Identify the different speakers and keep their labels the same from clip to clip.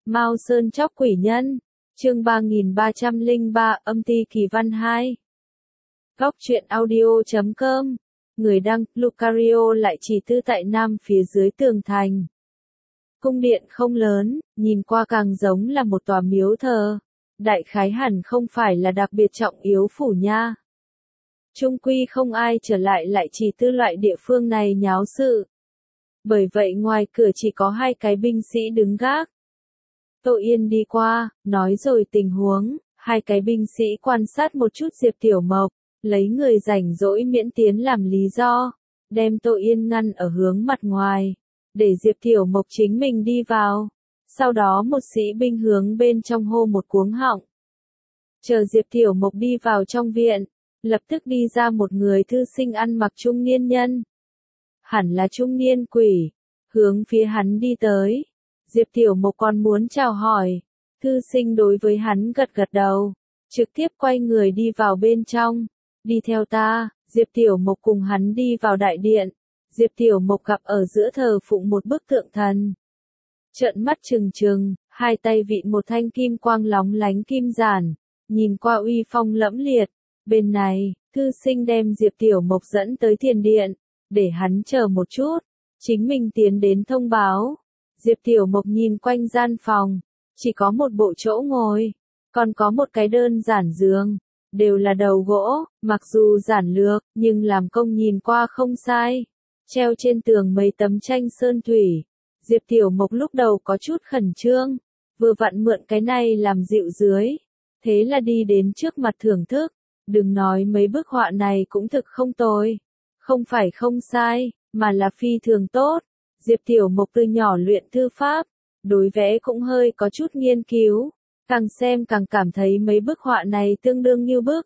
Speaker 1: Mao Sơn Chóc Quỷ Nhân, chương 3303, âm ty kỳ văn 2. Góc truyện audio.com, người đăng, Lucario lại chỉ tư tại Nam phía dưới tường thành. Cung điện không lớn, nhìn qua càng giống là một tòa miếu thờ. Đại khái hẳn không phải là đặc biệt trọng yếu phủ nha. Trung quy không ai trở lại chỉ tư loại địa phương này nháo sự. Bởi vậy ngoài cửa chỉ có 2 cái binh sĩ đứng gác. Tô Yên đi qua, nói rồi tình huống, 2 cái binh sĩ quan sát một chút Diệp Tiểu Mộc, lấy người rảnh rỗi miễn tiến làm lý do, đem Tô Yên ngăn ở hướng mặt ngoài, để Diệp Tiểu Mộc chính mình đi vào. Sau đó một sĩ binh hướng bên trong hô một cuống họng. Chờ Diệp Tiểu Mộc đi vào trong viện, lập tức đi ra một người thư sinh ăn mặc trung niên nhân. Hẳn là trung niên quỷ, hướng phía hắn đi tới. Diệp Tiểu Mộc còn muốn chào hỏi, thư sinh đối với hắn gật gật đầu, trực tiếp quay người đi vào bên trong. Đi theo ta, Diệp Tiểu Mộc cùng hắn đi vào đại điện. Diệp Tiểu Mộc gặp ở giữa thờ phụng một bức tượng thần. Trợn mắt trừng trừng, 2 tay vịn một thanh kim quang lóng lánh kim giản, nhìn qua uy phong lẫm liệt. Bên này, thư sinh đem Diệp Tiểu Mộc dẫn tới tiền điện, để hắn chờ một chút, chính mình tiến đến thông báo. Diệp Tiểu Mộc nhìn quanh gian phòng, chỉ có một bộ chỗ ngồi, còn có một cái đơn giản giường, đều là đầu gỗ, mặc dù giản lược, nhưng làm công nhìn qua không sai. Treo trên tường mấy tấm tranh sơn thủy. Diệp Tiểu Mộc lúc đầu có chút khẩn trương, vừa vặn mượn cái này làm dịu dưới, thế là đi đến trước mặt thưởng thức. Đừng nói mấy bức họa này cũng thực không tồi, không phải không sai, mà là phi thường tốt. Diệp Tiểu Mộc từ nhỏ luyện thư pháp, đối vẽ cũng hơi có chút nghiên cứu, càng xem càng cảm thấy mấy bức họa này tương đương như bức.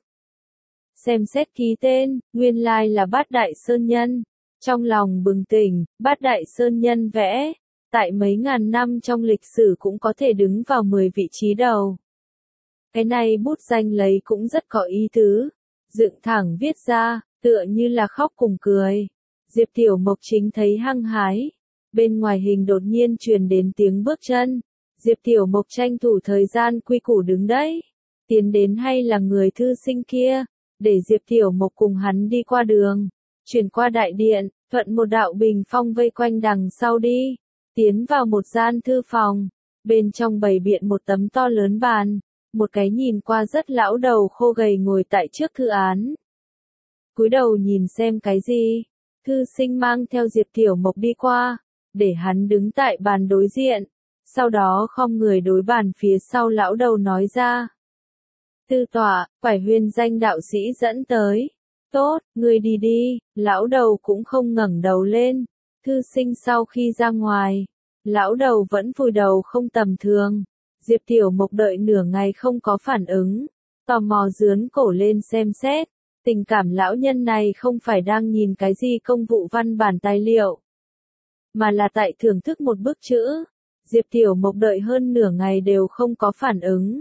Speaker 1: Xem xét ký tên, nguyên lai là Bát Đại Sơn Nhân. Trong lòng bừng tỉnh, Bát Đại Sơn Nhân vẽ, tại mấy ngàn năm trong lịch sử cũng có thể đứng vào 10 vị trí đầu. Cái này bút danh lấy cũng rất có ý tứ, dựng thẳng viết ra, tựa như là khóc cùng cười. Diệp Tiểu Mộc chính thấy hăng hái. Bên ngoài hình đột nhiên truyền đến tiếng bước chân. Diệp Tiểu Mộc tranh thủ thời gian quy củ đứng đấy. Tiến đến hay là người thư sinh kia, để Diệp Tiểu Mộc cùng hắn đi qua đường. Chuyển qua đại điện, thuận một đạo bình phong vây quanh đằng sau đi. Tiến vào một gian thư phòng. Bên trong bày biện một tấm to lớn bàn. Một cái nhìn qua rất lão đầu khô gầy ngồi tại trước thư án. Cúi đầu nhìn xem cái gì. Thư sinh mang theo Diệp Tiểu Mộc đi qua, để hắn đứng tại bàn đối diện. Sau đó khom người đối bàn phía sau lão đầu nói ra. Tư tọa, phải huyền danh đạo sĩ dẫn tới. Tốt, ngươi đi đi, lão đầu cũng không ngẩng đầu lên. Thư sinh sau khi ra ngoài, lão đầu vẫn vùi đầu không tầm thường. Diệp Tiểu Mộc đợi nửa ngày không có phản ứng, tò mò dướn cổ lên xem xét. Tình cảm lão nhân này không phải đang nhìn cái gì công vụ văn bản tài liệu, mà là tại thưởng thức một bức chữ. Diệp Tiểu Mộc đợi hơn nửa ngày đều không có phản ứng.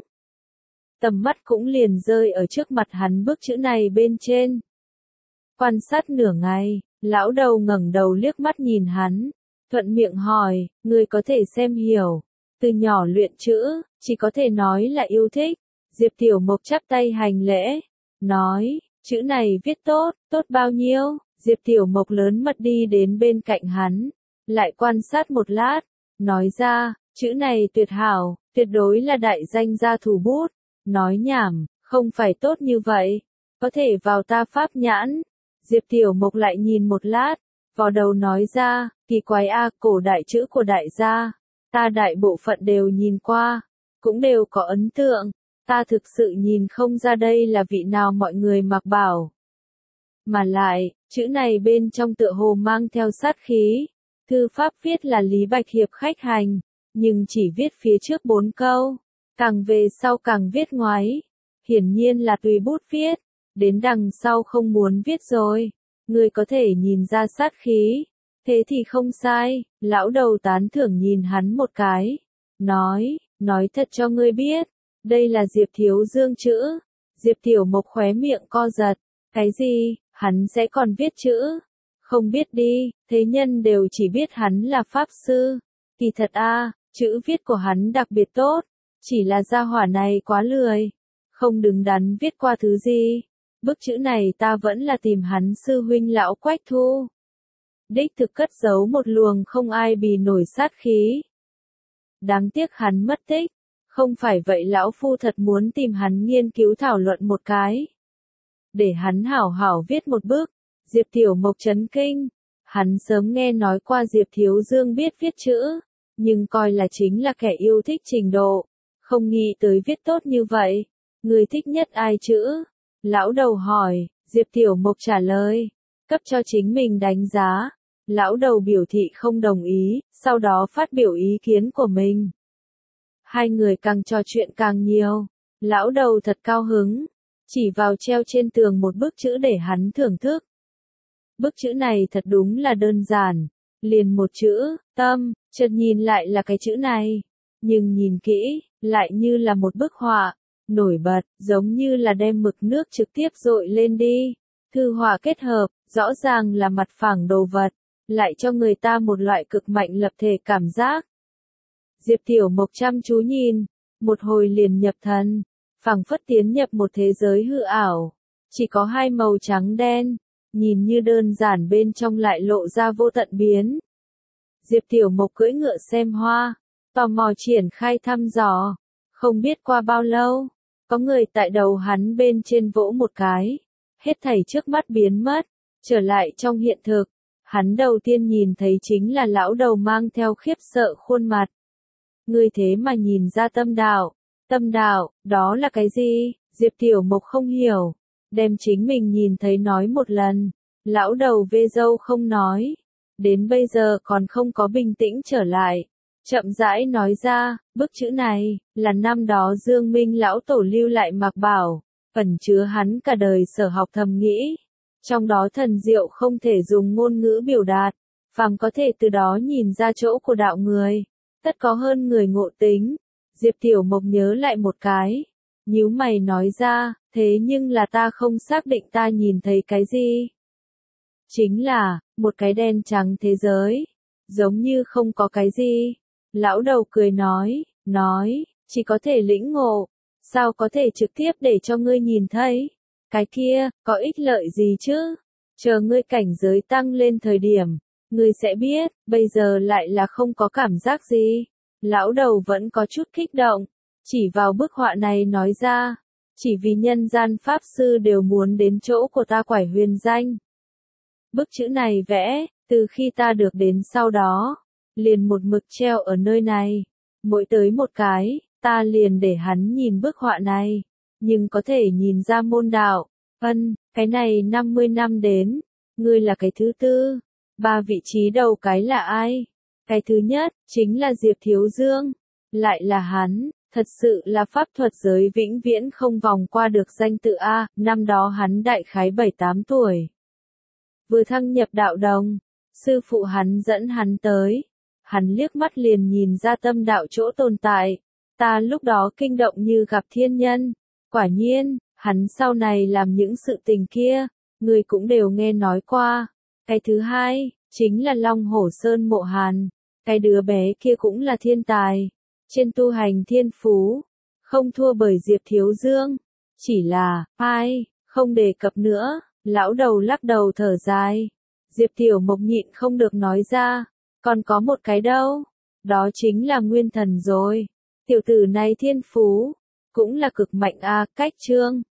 Speaker 1: Tầm mắt cũng liền rơi ở trước mặt hắn bức chữ này bên trên. Quan sát nửa ngày, lão đầu ngẩng đầu liếc mắt nhìn hắn, thuận miệng hỏi, ngươi có thể xem hiểu. Từ nhỏ luyện chữ, chỉ có thể nói là yêu thích. Diệp Tiểu Mộc chắp tay hành lễ, nói, chữ này viết tốt, tốt bao nhiêu? Diệp Tiểu Mộc lớn mật đi đến bên cạnh hắn, lại quan sát một lát, nói ra, chữ này tuyệt hảo, tuyệt đối là đại danh gia thủ bút. Nói nhảm, không phải tốt như vậy, có thể vào ta pháp nhãn. Diệp Tiểu Mộc lại nhìn một lát, vò đầu nói ra, kỳ quái a, cổ đại chữ của đại gia, ta đại bộ phận đều nhìn qua, cũng đều có ấn tượng, ta thực sự nhìn không ra đây là vị nào mọi người mặc bảo. Mà lại, chữ này bên trong tựa hồ mang theo sát khí. Thư pháp viết là Lý Bạch Hiệp khách hành, nhưng chỉ viết phía trước 4 câu, càng về sau càng viết ngoái. Hiển nhiên là tùy bút viết, đến đằng sau không muốn viết rồi. Người có thể nhìn ra sát khí, thế thì không sai. Lão đầu tán thưởng nhìn hắn một cái, nói thật cho ngươi biết, đây là Diệp Thiếu Dương chữ. Diệp Tiểu Mộc khóe miệng co giật, cái gì, hắn sẽ còn viết chữ? Không biết đi, thế nhân đều chỉ biết hắn là pháp sư. Kỳ thật a, Chữ viết của hắn đặc biệt tốt, chỉ là gia hỏa này quá lười, không đứng đắn viết qua thứ gì. Bức chữ này ta vẫn là tìm hắn sư huynh lão Quách Thu. Đích thực cất giấu một luồng không ai bì nổi sát khí. Đáng tiếc hắn mất tích, không phải vậy lão phu thật muốn tìm hắn nghiên cứu thảo luận một cái. Để hắn hảo hảo viết một bức. Diệp Tiểu Mộc chấn kinh, hắn sớm nghe nói qua Diệp Thiếu Dương biết viết chữ, nhưng coi là chính là kẻ yêu thích trình độ, không nghĩ tới viết tốt như vậy. Người thích nhất ai chữ? Lão đầu hỏi, Diệp Tiểu Mộc trả lời, cấp cho chính mình đánh giá. Lão đầu biểu thị không đồng ý, sau đó phát biểu ý kiến của mình. Hai người càng trò chuyện càng nhiều, lão đầu thật cao hứng, chỉ vào treo trên tường một bức chữ để hắn thưởng thức. Bức chữ này thật đúng là đơn giản, liền một chữ, tâm, chợt nhìn lại là cái chữ này, nhưng nhìn kỹ, lại như là một bức họa, nổi bật, giống như là đem mực nước trực tiếp dội lên đi. Thư họa kết hợp, rõ ràng là mặt phẳng đồ vật, lại cho người ta một loại cực mạnh lập thể cảm giác. Diệp Tiểu Mộc chăm chú nhìn, một hồi liền nhập thần, phảng phất tiến nhập một thế giới hư ảo, chỉ có hai màu trắng đen, nhìn như đơn giản bên trong lại lộ ra vô tận biến. Diệp Tiểu Mộc cưỡi ngựa xem hoa, tò mò triển khai thăm dò, không biết qua bao lâu, có người tại đầu hắn bên trên vỗ một cái, hết thảy trước mắt biến mất, trở lại trong hiện thực. Hắn đầu tiên nhìn thấy chính là lão đầu mang theo khiếp sợ khuôn mặt. Ngươi thế mà nhìn ra tâm đạo, đó là cái gì? Diệp Tiểu Mộc không hiểu, đem chính mình nhìn thấy nói một lần, lão đầu vê râu không nói, đến bây giờ còn không có bình tĩnh trở lại, chậm rãi nói ra, bức chữ này, là năm đó Dương Minh lão tổ lưu lại mạc bảo, ẩn chứa hắn cả đời sở học thầm nghĩ. Trong đó thần diệu không thể dùng ngôn ngữ biểu đạt, phàm có thể từ đó nhìn ra chỗ của đạo người, tất có hơn người ngộ tính. Diệp Tiểu Mộc nhớ lại một cái, nhíu mày nói ra, thế nhưng là ta không xác định ta nhìn thấy cái gì. Chính là, một cái đen trắng thế giới, giống như không có cái gì. Lão đầu cười nói, chỉ có thể lĩnh ngộ, sao có thể trực tiếp để cho ngươi nhìn thấy. Cái kia, có ích lợi gì chứ? Chờ ngươi cảnh giới tăng lên thời điểm, ngươi sẽ biết, bây giờ lại là không có cảm giác gì. Lão đầu vẫn có chút kích động, chỉ vào bức họa này nói ra, chỉ vì nhân gian pháp sư đều muốn đến chỗ của ta quải huyền danh. Bức chữ này vẽ, từ khi ta được đến sau đó, liền một mực treo ở nơi này, mỗi tới một cái, ta liền để hắn nhìn bức họa này. Nhưng có thể nhìn ra môn đạo, cái này 50 năm đến, ngươi là cái thứ tư, 3 vị trí đầu cái là ai? Cái thứ nhất, chính là Diệp Thiếu Dương, lại là hắn, thật sự là pháp thuật giới vĩnh viễn không vòng qua được danh tự A, năm đó hắn đại khái 7-8 tuổi. Vừa thăng nhập đạo đồng, sư phụ hắn dẫn hắn tới, hắn liếc mắt liền nhìn ra tâm đạo chỗ tồn tại, ta lúc đó kinh động như gặp thiên nhân. Quả nhiên, hắn sau này làm những sự tình kia, người cũng đều nghe nói qua. Cái thứ hai, chính là Long Hổ Sơn Mộ Hàn. Cái đứa bé kia cũng là thiên tài. Trên tu hành thiên phú, không thua bởi Diệp Thiếu Dương. Chỉ là, không đề cập nữa, lão đầu lắc đầu thở dài. Diệp Tiểu Mộc nhịn không được nói ra, còn có một cái đâu, đó chính là Nguyên Thần rồi. Tiểu tử này thiên phú cũng là cực mạnh a. Cách chương